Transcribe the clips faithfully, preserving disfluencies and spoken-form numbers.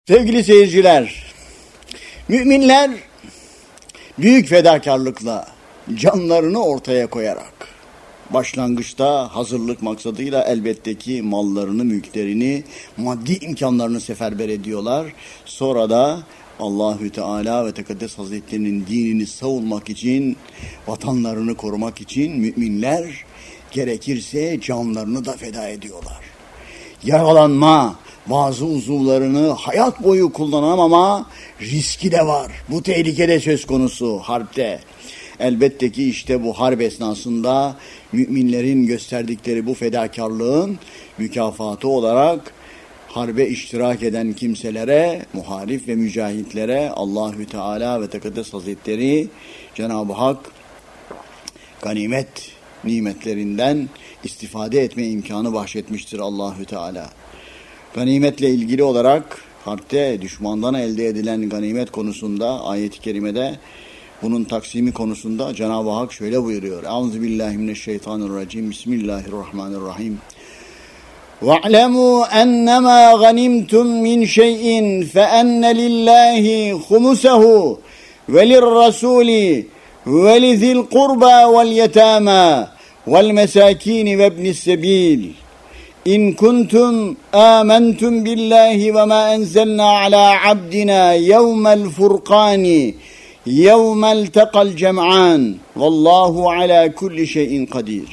Sevgili seyirciler, müminler büyük fedakarlıkla, canlarını ortaya koyarak, başlangıçta hazırlık maksadıyla elbette ki mallarını, mülklerini, maddi imkanlarını seferber ediyorlar. Sonra da Allahü Teala ve Tekaddes Hazretlerinin dinini savunmak için, vatanlarını korumak için müminler gerekirse canlarını da feda ediyorlar. Yaralanma, bazı uzuvlarını hayat boyu kullanamama riski de var. Bu tehlike de söz konusu harpte. Elbette ki işte bu harp esnasında müminlerin gösterdikleri bu fedakarlığın mükafatı olarak harbe iştirak eden kimselere, muharif ve mücahitlere Allahü Teala ve Tekaddes Hazretleri Cenab-ı Hak ganimet nimetlerinden istifade etme imkanı bahşetmiştir Allahü Teala. Ganimetle ilgili olarak harpte düşmandan elde edilen ganimet konusunda ayet-i kerimede bunun taksimi konusunda Cenab-ı Hak şöyle buyuruyor. Euzubillahimineşşeytanirracim. Bismillahirrahmanirrahim. وَاعْلَمُوا أَنَّمَا غَنِمْتُمْ مِنْ شَيْءٍ فَأَنَّ لِلَّهِ خُمُسَهُ وَلِلرَّسُولِ وَلِذِي الْقُرْبَى وَالْيَتَامَى وَالْمَسَاكِينِ وَابْنِ السَّبِيلِ إن كنتم آمنتم بالله وما أنزلنا على عبدنا يوم الفرقان يوم التقى الجمعان والله على كل شيء قدير.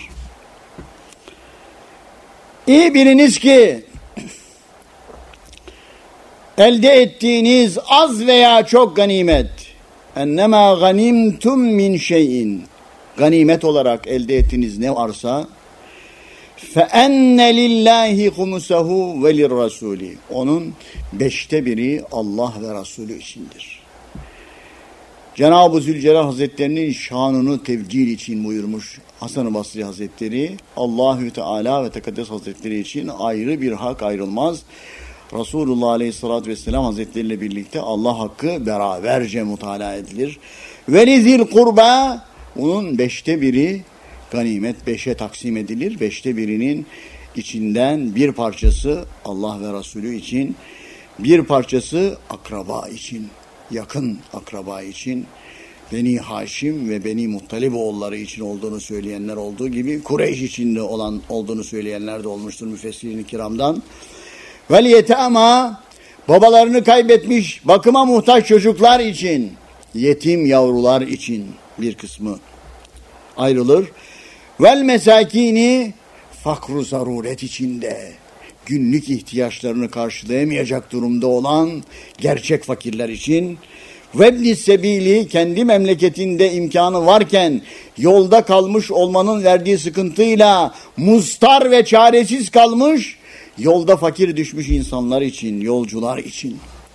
İyi biliniz ki elde ettiğiniz az veya çok ganimet, ennemâ ganimtum min şeyin, ganimet olarak elde ettiğiniz ne varsa, فَاَنَّ لِلّٰهِ خُمُسَهُ وَلِلرَّسُولِ, onun beşte biri Allah ve Resulü içindir. Cenab-ı Zülcelal Hazretlerinin şanını tevcih için buyurmuş Hasan-ı Basri Hazretleri, Allahü Teala ve Tekaddes Hazretleri için ayrı bir hak ayrılmaz. Resulullah Aleyhisselatü Vesselam Hazretleri ile birlikte Allah hakkı beraberce mutala edilir. وَلِذِي الْقُرْبَى, onun beşte biri ganimet beşe taksim edilir. Beşte birinin içinden bir parçası Allah ve Resulü için, bir parçası akraba için, yakın akraba için, Beni Haşim ve Beni Muttalib oğulları için olduğunu söyleyenler olduğu gibi Kureyş içinde olan olduğunu söyleyenler de olmuştur müfessirin-i kiramdan. Vel yetama, babalarını kaybetmiş, bakıma muhtaç çocuklar için, yetim yavrular için bir kısmı ayrılır. Vel mesakini, fakru zaruret içinde, günlük ihtiyaçlarını karşılayamayacak durumda olan gerçek fakirler için, vebni sebili, kendi memleketinde imkanı varken yolda kalmış olmanın verdiği sıkıntıyla mustar ve çaresiz kalmış, yolda fakir düşmüş insanlar için, yolcular için.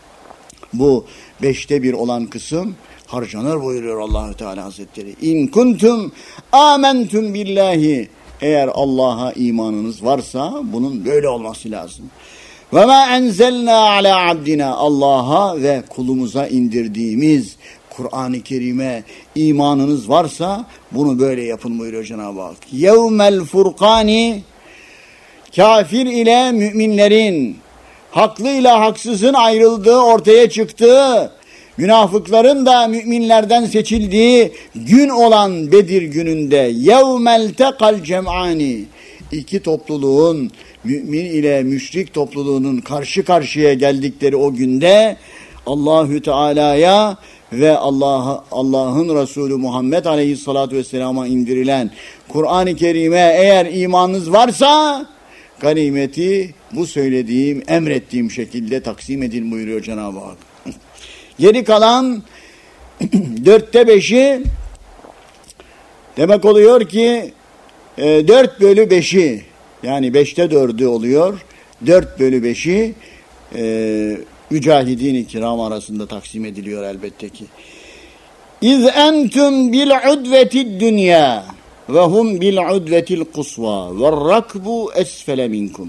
Bu beşte bir olan kısım harcanır buyuruyor Allah-u Teala Hazretleri. İn kuntum amentum billahi, eğer Allah'a imanınız varsa bunun böyle olması lazım. Ve ma enzelna ala abdina, Allah'a ve kulumuza indirdiğimiz Kur'an-ı Kerim'e imanınız varsa bunu böyle yapın buyuruyor Cenab-ı Hak. Yevmel furkani, kafir ile müminlerin, haklıyla haksızın ayrıldığı, ortaya çıktığı, münafıkların da müminlerden seçildiği gün olan Bedir gününde yevmel tekal cem'ani, iki topluluğun, mümin ile müşrik topluluğunun karşı karşıya geldikleri o günde Allahü Teala'ya ve Allah Allah'ın Resulü Muhammed Aleyhisselatü Vesselam'a indirilen Kur'an-ı Kerim'e eğer imanınız varsa ganimeti bu söylediğim, emrettiğim şekilde taksim edin buyuruyor Cenab-ı Hak. Geri kalan dörtte beşi demek oluyor ki e, dört bölü beşi, yani beşte dördü oluyor. Dört bölü beşi e, mücahidin-i kiram arasında taksim ediliyor elbette ki. İz entum bil udvetid dünya ve hum bil udvetil kusva ve rakbu esfele minkum.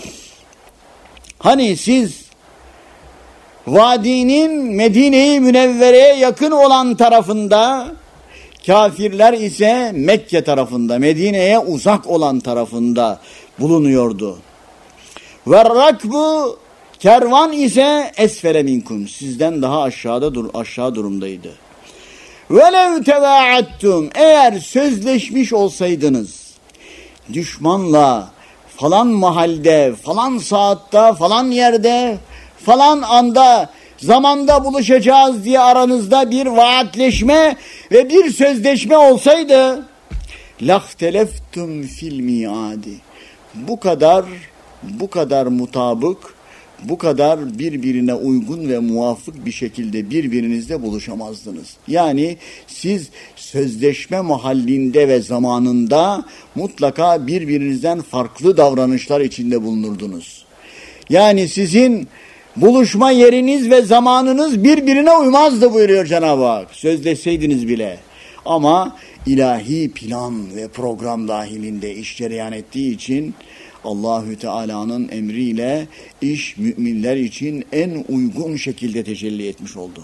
Hani siz vadinin Medine-i Münevvere'ye yakın olan tarafında, kafirler ise Mekke tarafında, Medine'ye uzak olan tarafında bulunuyordu. Ve rakbu, Kervan ise esfele minkum, sizden daha aşağıda dur aşağı durumdaydı. Velev tevaattum, eğer sözleşmiş olsaydınız düşmanla falan mahalde, falan saatte, falan yerde, falan anda, zamanda buluşacağız diye aranızda bir vaatleşme ve bir sözleşme olsaydı lahteleftum fil miadi, bu kadar bu kadar mutabık, bu kadar birbirine uygun ve muvafık bir şekilde birbirinizle buluşamazdınız. Yani siz sözleşme mahallinde ve zamanında mutlaka birbirinizden farklı davranışlar içinde bulunurdunuz. Yani sizin buluşma yeriniz ve zamanınız birbirine uymazdı buyuruyor Cenab-ı Hak. Sözleşseydiniz bile. Ama ilahi plan ve program dahilinde iş cereyan ettiği için Allahü Teala'nın emriyle iş müminler için en uygun şekilde tecelli etmiş oldu.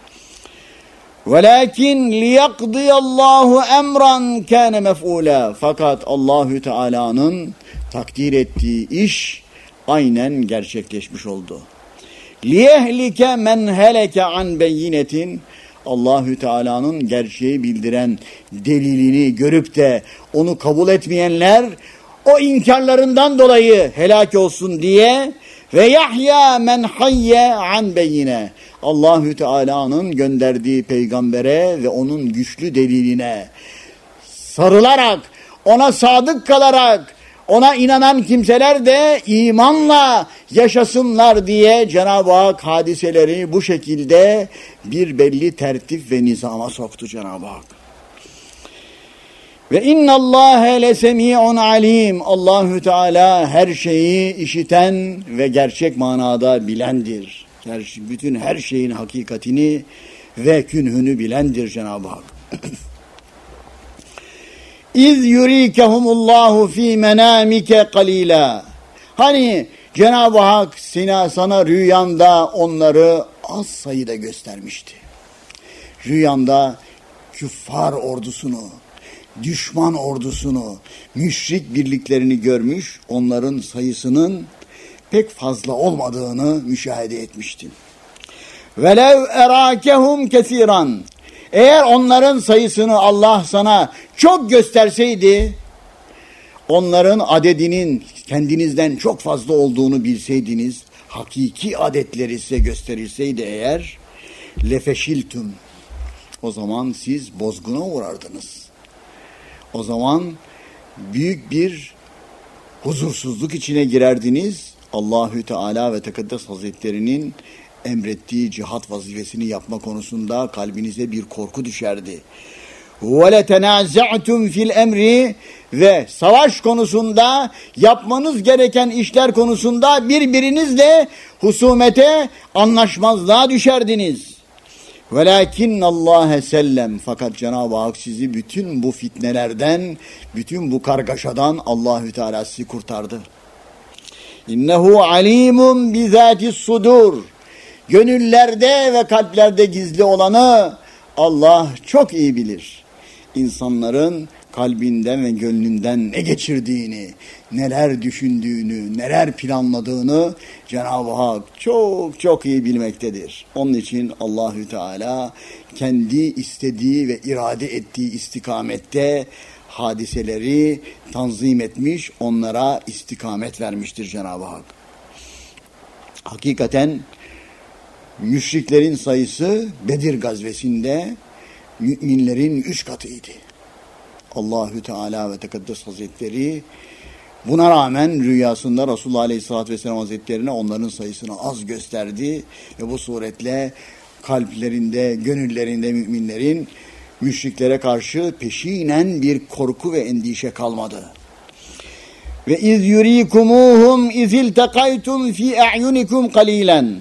Velakin liyaqdiyallahu emran kana mef'ula. Fakat Allahü Teala'nın takdir ettiği iş aynen gerçekleşmiş oldu. Liyehlike men heleke an beyinetin. Allahü Teala'nın gerçeği bildiren delilini görüp de onu kabul etmeyenler o inkarlarından dolayı helak olsun diye ve yahya men hayye an beyine. Allahü Teala'nın gönderdiği peygambere ve onun güçlü deliline sarılarak, ona sadık kalarak, ona inanan kimseler de imanla yaşasınlar diye Cenab-ı Hak hadiseleri bu şekilde bir belli tertip ve nizama soktu Cenab-ı Hak. Ve innallâhe lesemi'un alim. Allahü Teala her şeyi işiten ve gerçek manada bilendir. Bütün her şeyin hakikatini ve künhünü bilendir Cenab-ı Hak. İz yurikehumullahu fi menamike qalila. Hani Cenab-ı Hak sana, sana rüyanda onları az sayıda göstermişti. Rüyanda küffar ordusunu, düşman ordusunu, müşrik birliklerini görmüş, onların sayısının pek fazla olmadığını müşahede etmiştin. Velev erakehum kesiran. Eğer onların sayısını Allah sana çok gösterseydi, onların adedinin kendinizden çok fazla olduğunu bilseydiniz, hakiki adetleri size gösterilseydi eğer, lefeşiltüm. O zaman siz bozguna uğrardınız. O zaman büyük bir huzursuzluk içine girerdiniz. Allahü Teala ve Tekaddes Hazretleri'nin emrettiği cihat vazifesini yapma konusunda kalbinize bir korku düşerdi. وَلَتَنَازَعْتُمْ fil emri ve savaş konusunda yapmanız gereken işler konusunda birbirinizle husumete, anlaşmazlığa düşerdiniz. وَلَكِنَّ اللّٰهَ sellem. Fakat Cenab-ı Hak sizi bütün bu fitnelerden, bütün bu kargaşadan Allahü Teala sizi kurtardı. İnnehu alimun bizatis sudur. Gönüllerde ve kalplerde gizli olanı Allah çok iyi bilir. İnsanların kalbinden ve gönlünden ne geçirdiğini, neler düşündüğünü, neler planladığını Cenab-ı Hak çok çok iyi bilmektedir. Onun için Allahü Teala kendi istediği ve irade ettiği istikamette hadiseleri tanzim etmiş, onlara istikamet vermiştir Cenab-ı Hak. Hakikaten müşriklerin sayısı Bedir gazvesinde müminlerin üç katıydı. Allahü Teala ve Tekaddes Hazretleri buna rağmen rüyasında Resulullah Aleyhisselatü Vesselam Hazretlerine onların sayısını az gösterdi ve bu suretle kalplerinde, gönüllerinde müminlerin müşriklere karşı peşinen bir korku ve endişe kalmadı. Ve iz yurikumuhum iz iltakaytum fi a'yunikum qalilan.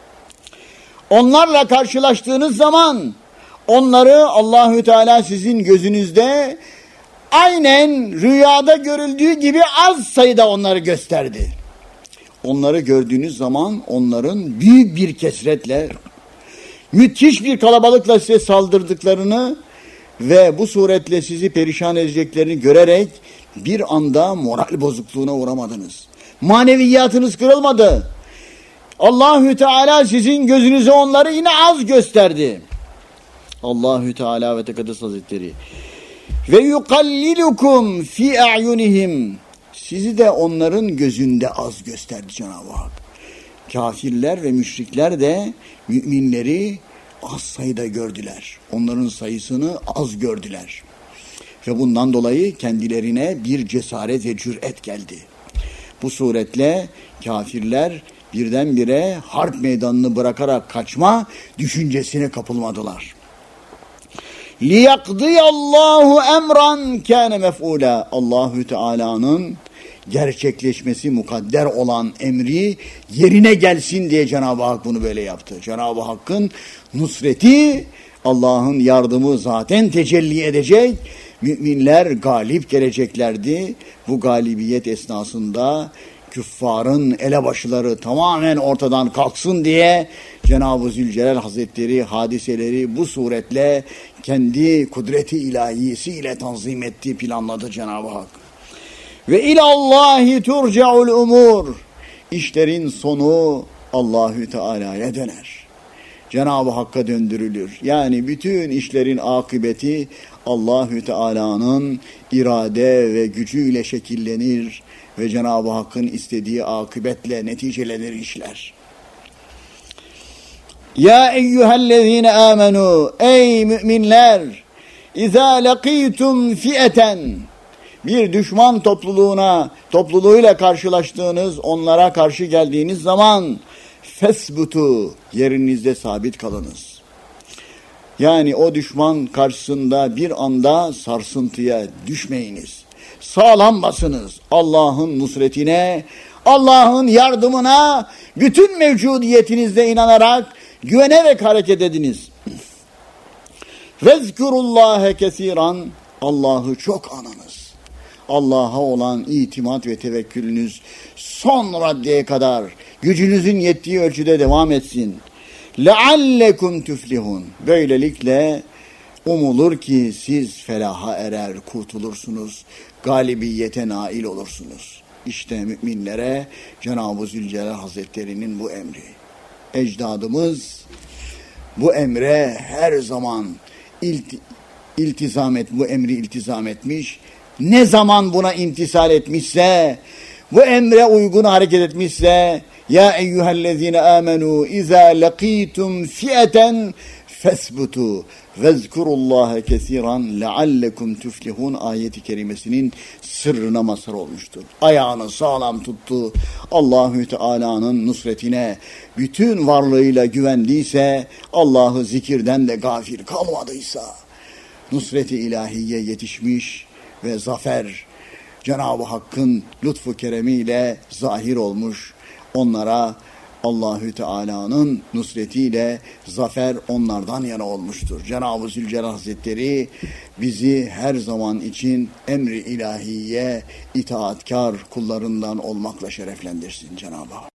Onlarla karşılaştığınız zaman onları Allahü Teala sizin gözünüzde aynen rüyada görüldüğü gibi az sayıda onları gösterdi. Onları gördüğünüz zaman onların büyük bir kesretle, müthiş bir kalabalıkla size saldırdıklarını ve bu suretle sizi perişan edeceklerini görerek bir anda moral bozukluğuna uğramadınız. Maneviyatınız kırılmadı. Allahü Teala sizin gözünüze onları yine az gösterdi. Allahü Teala ve Tekaddes Hazretleri. Ve yukallilukum fi a'yunihim. Sizi de onların gözünde az gösterdi Cenab-ı Hak. Kafirler ve müşrikler de müminleri az sayıda gördüler. Onların sayısını az gördüler. Ve bundan dolayı kendilerine bir cesaret ve cüret geldi. Bu suretle kafirler birdenbire harp meydanını bırakarak kaçma düşüncesine kapılmadılar. لِيَقْضِيَ اللّٰهُ اَمْرًا كَانَ مَفْعُولًا. Allahü Teala'nın gerçekleşmesi mukadder olan emri yerine gelsin diye Cenab-ı Hak bunu böyle yaptı. Cenab-ı Hakk'ın nusreti, Allah'ın yardımı zaten tecelli edecek. Müminler galip geleceklerdi. Bu galibiyet esnasında küffarın elebaşıları tamamen ortadan kalksın diye Cenab-ı Zülcelal Hazretleri hadiseleri bu suretle kendi kudreti ilahisiyle tanzim etti, planladı Cenab-ı Hak. Ve ilallahi turcaul umur. İşlerin sonu Allahü Teala'ya döner. Cenab-ı Hakk'a döndürülür. Yani bütün işlerin akıbeti Allahü Teala'nın irade ve gücüyle şekillenir ve Cenab-ı Hakk'ın istediği akıbetle neticelenir işler. Ya eyyühellezine amenu, ey müminler, izâ lekîtum fi'eten, bir düşman topluluğuna, topluluğuyla karşılaştığınız, onlara karşı geldiğiniz zaman fesbutu, yerinizde sabit kalınız. Yani o düşman karşısında bir anda sarsıntıya düşmeyiniz. Sağlam basınız. Allah'ın nusretine, Allah'ın yardımına bütün mevcudiyetinizle inanarak güvenerek hareket ediniz. Vezkurullâhe kesiran, Allah'ı çok anınız. Allah'a olan itimat ve tevekkülünüz son raddeye kadar gücünüzün yettiği ölçüde devam etsin. لَعَلَّكُمْ تُفْلِهُونَ. Böylelikle umulur ki siz felaha erer, kurtulursunuz, galibiyete nail olursunuz. İşte müminlere Cenab-ı Zülcelal Hazretleri'nin bu emri. Ecdadımız bu emre her zaman ilti, iltizam et, bu emri iltizam etmiş. Ne zaman buna imtisal etmişse, bu emre uygun hareket etmişse, ya eyyühellezine amenu izâ lekîtum fi'eten fesbutu vezkurullâhe kesiran leallekum tuflihun ayeti kerimesinin sırrına mazhar olmuştur. Ayağını sağlam tuttu, Allahü Teala'nın nusretine bütün varlığıyla güvendiyse, Allah'ı zikirden de gafil kalmadıysa, nusret-i ilahiye yetişmiş ve zafer Cenab-ı Hakk'ın lütfu keremiyle zahir olmuş. Onlara Allahü Teala'nın nusretiyle zafer onlardan yana olmuştur. Cenab-ı Zülcelal Hazretleri bizi her zaman için emri ilahiye itaatkar kullarından olmakla şereflendirsin Cenab-ı Hak.